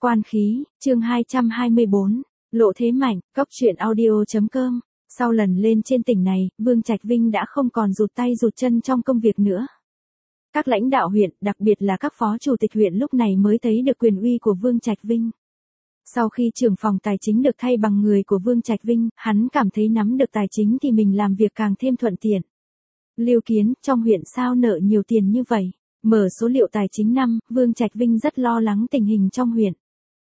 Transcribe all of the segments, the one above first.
Quan khí, chương 224, lộ thế mạnh, cóc truyện audio.com. Sau lần lên trên tỉnh này, Vương Trạch Vinh đã không còn rụt tay rụt chân trong công việc nữa. Các lãnh đạo huyện, đặc biệt là các phó chủ tịch huyện lúc này mới thấy được quyền uy của Vương Trạch Vinh. Sau khi trưởng phòng tài chính được thay bằng người của Vương Trạch Vinh, hắn cảm thấy nắm được tài chính thì mình làm việc càng thêm thuận tiện. Lưu Kiến, trong huyện sao nợ nhiều tiền như vậy? Mở số liệu tài chính năm, Vương Trạch Vinh rất lo lắng tình hình trong huyện.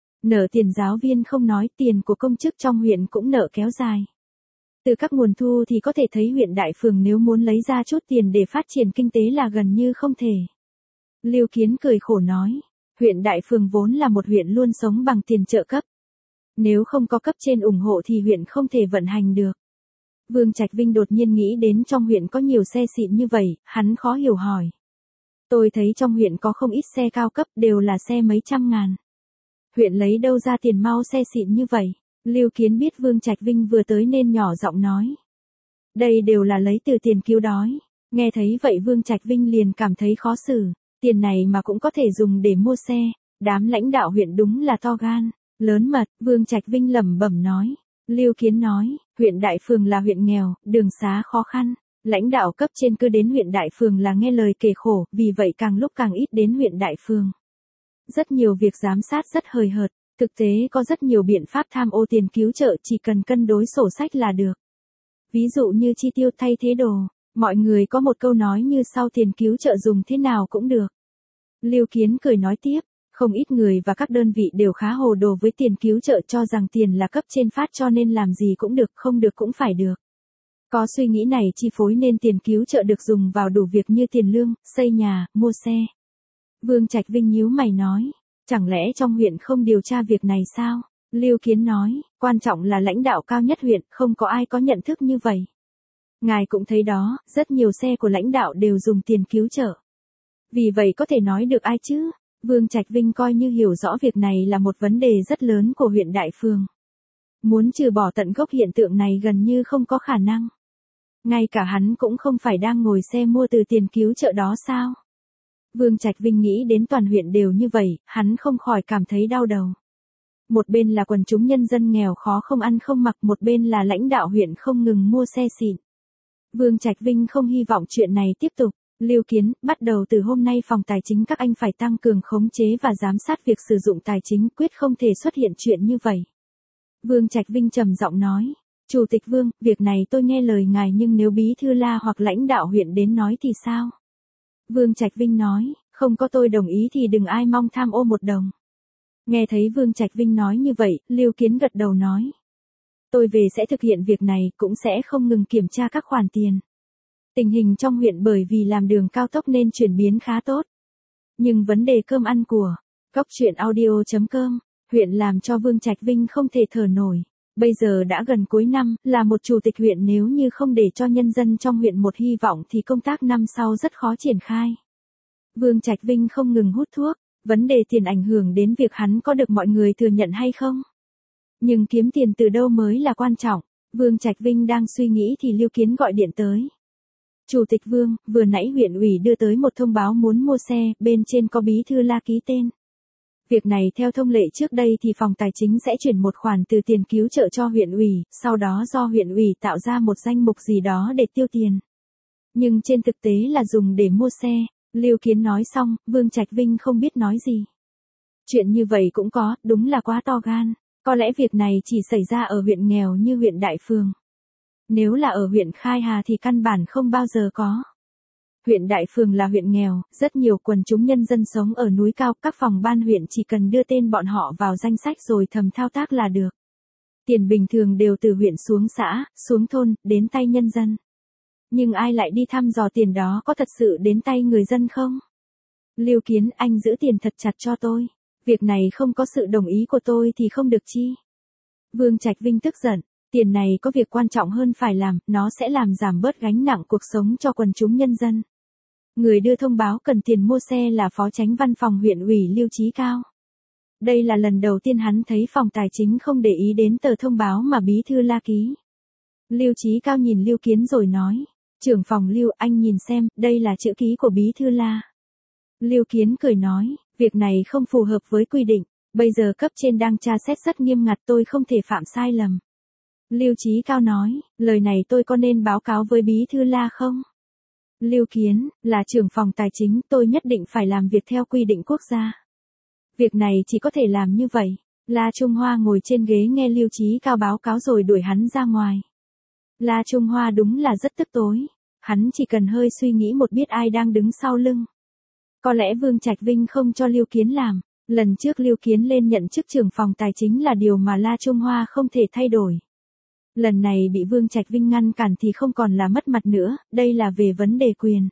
Nợ tiền giáo viên không nói, tiền của công chức trong huyện cũng nợ kéo dài. Từ các nguồn thu thì có thể thấy huyện Đại Phường nếu muốn lấy ra chút tiền để phát triển kinh tế là gần như không thể. Lưu Kiến cười khổ nói, huyện Đại Phường vốn là một huyện luôn sống bằng tiền trợ cấp. Nếu không có cấp trên ủng hộ thì huyện không thể vận hành được. Vương Trạch Vinh đột nhiên nghĩ đến trong huyện có nhiều xe xịn như vậy, hắn khó hiểu hỏi. Tôi thấy trong huyện có không ít xe cao cấp đều là xe mấy trăm ngàn. Huyện lấy đâu ra tiền mau xe xịn như vậy? Lưu Kiến biết Vương Trạch Vinh vừa tới nên nhỏ giọng nói. Đây đều là lấy từ tiền cứu đói. Nghe thấy vậy Vương Trạch Vinh liền cảm thấy khó xử. Tiền này mà cũng có thể dùng để mua xe. Đám lãnh đạo huyện đúng là to gan, lớn mật. Vương Trạch Vinh lẩm bẩm nói. Lưu Kiến nói, huyện Đại Phường là huyện nghèo, đường xá khó khăn. Lãnh đạo cấp trên cứ đến huyện Đại Phường là nghe lời kể khổ, vì vậy càng lúc càng ít đến huyện Đại Phường. Rất nhiều việc giám sát rất hời hợt, thực tế có rất nhiều biện pháp tham ô tiền cứu trợ chỉ cần cân đối sổ sách là được. Ví dụ như chi tiêu thay thế đồ, mọi người có một câu nói như sau tiền cứu trợ dùng thế nào cũng được. Lưu Kiến cười nói tiếp, không ít người và các đơn vị đều khá hồ đồ với tiền cứu trợ cho rằng tiền là cấp trên phát cho nên làm gì cũng được không được cũng phải được. Có suy nghĩ này chi phối nên tiền cứu trợ được dùng vào đủ việc như tiền lương, xây nhà, mua xe. Vương Trạch Vinh nhíu mày nói, chẳng lẽ trong huyện không điều tra việc này sao? Lưu Kiến nói, quan trọng là lãnh đạo cao nhất huyện, không có ai có nhận thức như vậy. Ngài cũng thấy đó, rất nhiều xe của lãnh đạo đều dùng tiền cứu trợ. Vì vậy có thể nói được ai chứ? Vương Trạch Vinh coi như hiểu rõ việc này là một vấn đề rất lớn của huyện Đại Phường. Muốn trừ bỏ tận gốc hiện tượng này gần như không có khả năng. Ngay cả hắn cũng không phải đang ngồi xe mua từ tiền cứu trợ đó sao? Vương Trạch Vinh nghĩ đến toàn huyện đều như vậy, hắn không khỏi cảm thấy đau đầu. Một bên là quần chúng nhân dân nghèo khó không ăn không mặc, một bên là lãnh đạo huyện không ngừng mua xe xịn. Vương Trạch Vinh không hy vọng chuyện này tiếp tục. Lưu Kiến, bắt đầu từ hôm nay phòng tài chính các anh phải tăng cường khống chế và giám sát việc sử dụng tài chính, quyết không thể xuất hiện chuyện như vậy. Vương Trạch Vinh trầm giọng nói, Chủ tịch Vương, việc này tôi nghe lời ngài nhưng nếu bí thư La hoặc lãnh đạo huyện đến nói thì sao? Vương Trạch Vinh nói, không có tôi đồng ý thì đừng ai mong tham ô một đồng. Nghe thấy Vương Trạch Vinh nói như vậy, Lưu Kiến gật đầu nói. Tôi về sẽ thực hiện việc này, cũng sẽ không ngừng kiểm tra các khoản tiền. Tình hình trong huyện bởi vì làm đường cao tốc nên chuyển biến khá tốt. Nhưng vấn đề cơm ăn của cóc truyện audio.com, huyện làm cho Vương Trạch Vinh không thể thở nổi. Bây giờ đã gần cuối năm, là một chủ tịch huyện nếu như không để cho nhân dân trong huyện một hy vọng thì công tác năm sau rất khó triển khai. Vương Trạch Vinh không ngừng hút thuốc, vấn đề tiền ảnh hưởng đến việc hắn có được mọi người thừa nhận hay không. Nhưng kiếm tiền từ đâu mới là quan trọng, Vương Trạch Vinh đang suy nghĩ thì Lưu Kiến gọi điện tới. Chủ tịch Vương, vừa nãy huyện ủy đưa tới một thông báo muốn mua xe, bên trên có bí thư La ký tên. Việc này theo thông lệ trước đây thì phòng tài chính sẽ chuyển một khoản từ tiền cứu trợ cho huyện ủy, sau đó do huyện ủy tạo ra một danh mục gì đó để tiêu tiền. Nhưng trên thực tế là dùng để mua xe. Lưu Kiến nói xong, Vương Trạch Vinh không biết nói gì. Chuyện như vậy cũng có, đúng là quá to gan. Có lẽ việc này chỉ xảy ra ở huyện nghèo như huyện Đại Phường. Nếu là ở huyện Khai Hà thì căn bản không bao giờ có. Huyện Đại Phường là huyện nghèo, rất nhiều quần chúng nhân dân sống ở núi cao, các phòng ban huyện chỉ cần đưa tên bọn họ vào danh sách rồi thầm thao tác là được. Tiền bình thường đều từ huyện xuống xã, xuống thôn, đến tay nhân dân. Nhưng ai lại đi thăm dò tiền đó có thật sự đến tay người dân không? Lưu Kiến, anh giữ tiền thật chặt cho tôi. Việc này không có sự đồng ý của tôi thì không được chi. Vương Trạch Vinh tức giận. Tiền này có việc quan trọng hơn phải làm, nó sẽ làm giảm bớt gánh nặng cuộc sống cho quần chúng nhân dân. Người đưa thông báo cần tiền mua xe là Phó Chánh Văn phòng huyện ủy Lưu Chí Cao. Đây là lần đầu tiên hắn thấy phòng tài chính không để ý đến tờ thông báo mà bí thư La ký. Lưu Chí Cao nhìn Lưu Kiến rồi nói, trưởng phòng Lưu, anh nhìn xem, đây là chữ ký của bí thư La. Lưu Kiến cười nói, việc này không phù hợp với quy định. Bây giờ cấp trên đang tra xét rất nghiêm ngặt, tôi không thể phạm sai lầm. Lưu Chí Cao nói, lời này tôi có nên báo cáo với Bí thư La không? Lưu Kiến, là trưởng phòng tài chính, tôi nhất định phải làm việc theo quy định quốc gia. Việc này chỉ có thể làm như vậy. La Trung Hoa ngồi trên ghế nghe Lưu Chí Cao báo cáo rồi đuổi hắn ra ngoài. La Trung Hoa đúng là rất tức tối. Hắn chỉ cần hơi suy nghĩ một biết ai đang đứng sau lưng. Có lẽ Vương Trạch Vinh không cho Lưu Kiến làm. Lần trước Lưu Kiến lên nhận chức trưởng phòng tài chính là điều mà La Trung Hoa không thể thay đổi. Lần này bị Vương Trạch Vinh ngăn cản thì không còn là mất mặt nữa, đây là về vấn đề quyền.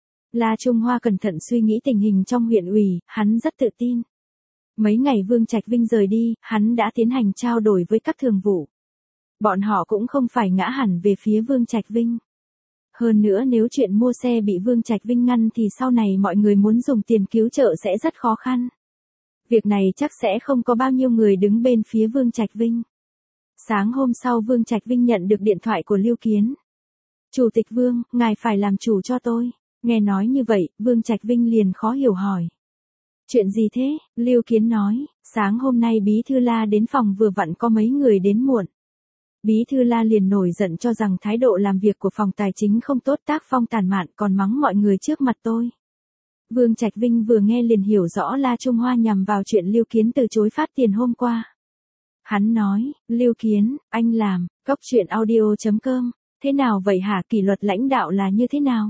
La Trung Hoa cẩn thận suy nghĩ tình hình trong huyện ủy, hắn rất tự tin. Mấy ngày Vương Trạch Vinh rời đi, hắn đã tiến hành trao đổi với các thường vụ. Bọn họ cũng không phải ngã hẳn về phía Vương Trạch Vinh. Hơn nữa nếu chuyện mua xe bị Vương Trạch Vinh ngăn thì sau này mọi người muốn dùng tiền cứu trợ sẽ rất khó khăn. Việc này chắc sẽ không có bao nhiêu người đứng bên phía Vương Trạch Vinh. Sáng hôm sau Vương Trạch Vinh nhận được điện thoại của Lưu Kiến. Chủ tịch Vương, ngài phải làm chủ cho tôi. Nghe nói như vậy, Vương Trạch Vinh liền khó hiểu hỏi. Chuyện gì thế? Lưu Kiến nói, sáng hôm nay Bí thư La đến phòng vừa vặn có mấy người đến muộn. Bí thư La liền nổi giận cho rằng thái độ làm việc của phòng tài chính không tốt, tác phong tàn mạn, còn mắng mọi người trước mặt tôi. Vương Trạch Vinh vừa nghe liền hiểu rõ La Trung Hoa nhằm vào chuyện Lưu Kiến từ chối phát tiền hôm qua. Hắn nói, Lưu Kiến, anh làm, coctruyện.audio.com, thế nào vậy hả, kỷ luật lãnh đạo là như thế nào?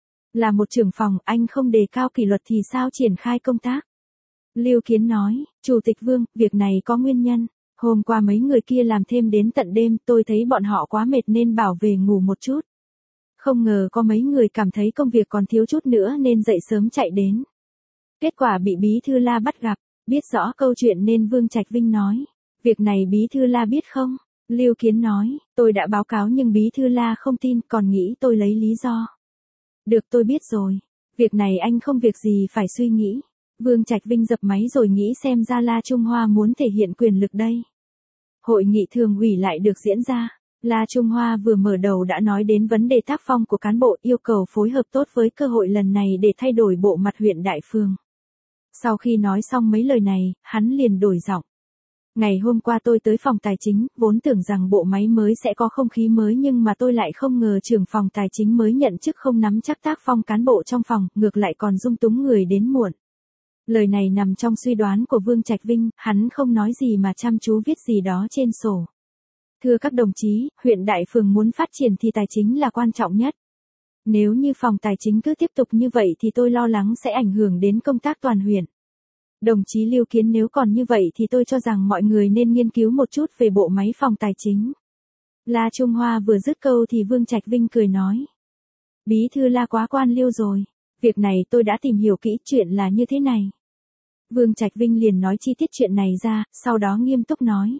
Là một trưởng phòng, anh không đề cao kỷ luật thì sao triển khai công tác? Lưu Kiến nói, Chủ tịch Vương, việc này có nguyên nhân. Hôm qua mấy người kia làm thêm đến tận đêm, tôi thấy bọn họ quá mệt nên bảo về ngủ một chút. Không ngờ có mấy người cảm thấy công việc còn thiếu chút nữa nên dậy sớm chạy đến. Kết quả bị Bí thư La bắt gặp, biết rõ câu chuyện nên Vương Trạch Vinh nói. Việc này Bí thư La biết không? Lưu Kiến nói, tôi đã báo cáo nhưng Bí thư La không tin, còn nghĩ tôi lấy lý do. Được, tôi biết rồi. Việc này anh không việc gì phải suy nghĩ. Vương Trạch Vinh dập máy rồi nghĩ xem ra La Trung Hoa muốn thể hiện quyền lực đây. Hội nghị thường ủy lại được diễn ra. La Trung Hoa vừa mở đầu đã nói đến vấn đề tác phong của cán bộ, yêu cầu phối hợp tốt với cơ hội lần này để thay đổi bộ mặt huyện Đại Phường. Sau khi nói xong mấy lời này, hắn liền đổi giọng. Ngày hôm qua tôi tới phòng tài chính, vốn tưởng rằng bộ máy mới sẽ có không khí mới nhưng mà tôi lại không ngờ trưởng phòng tài chính mới nhận chức không nắm chắc tác phong cán bộ trong phòng, ngược lại còn dung túng người đến muộn. Lời này nằm trong suy đoán của Vương Trạch Vinh, hắn không nói gì mà chăm chú viết gì đó trên sổ. Thưa các đồng chí, huyện Đại Phường muốn phát triển thì tài chính là quan trọng nhất. Nếu như phòng tài chính cứ tiếp tục như vậy thì tôi lo lắng sẽ ảnh hưởng đến công tác toàn huyện. Đồng chí Lưu Kiến, nếu còn như vậy thì tôi cho rằng mọi người nên nghiên cứu một chút về bộ máy phòng tài chính. La Trung Hoa vừa dứt câu thì Vương Trạch Vinh cười nói. Bí thư La quá quan liêu rồi. Việc này tôi đã tìm hiểu kỹ, chuyện là như thế này. Vương Trạch Vinh liền nói chi tiết chuyện này ra, sau đó nghiêm túc nói.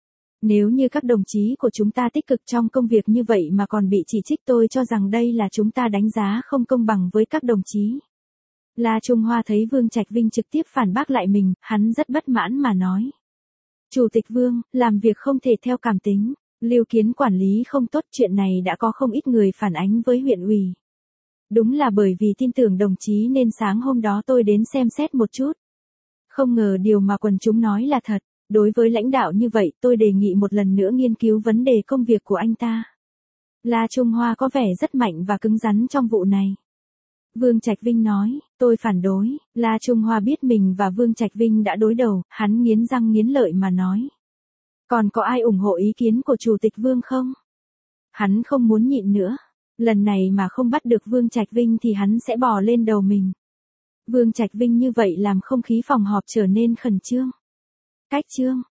Nếu như các đồng chí của chúng ta tích cực trong công việc như vậy mà còn bị chỉ trích, tôi cho rằng đây là chúng ta đánh giá không công bằng với các đồng chí. La Trung Hoa thấy Vương Trạch Vinh trực tiếp phản bác lại mình, hắn rất bất mãn mà nói. Chủ tịch Vương, làm việc không thể theo cảm tính, Lưu Kiến quản lý không tốt, chuyện này đã có không ít người phản ánh với huyện ủy. Đúng là bởi vì tin tưởng đồng chí nên sáng hôm đó tôi đến xem xét một chút. Không ngờ điều mà quần chúng nói là thật, đối với lãnh đạo như vậy tôi đề nghị một lần nữa nghiên cứu vấn đề công việc của anh ta. La Trung Hoa có vẻ rất mạnh và cứng rắn trong vụ này. Vương Trạch Vinh nói, tôi phản đối. La Trung Hoa biết mình và Vương Trạch Vinh đã đối đầu, hắn nghiến răng nghiến lợi mà nói. Còn có ai ủng hộ ý kiến của Chủ tịch Vương không? Hắn không muốn nhịn nữa. Lần này mà không bắt được Vương Trạch Vinh thì hắn sẽ bò lên đầu mình. Vương Trạch Vinh như vậy làm không khí phòng họp trở nên khẩn trương. Cách trương.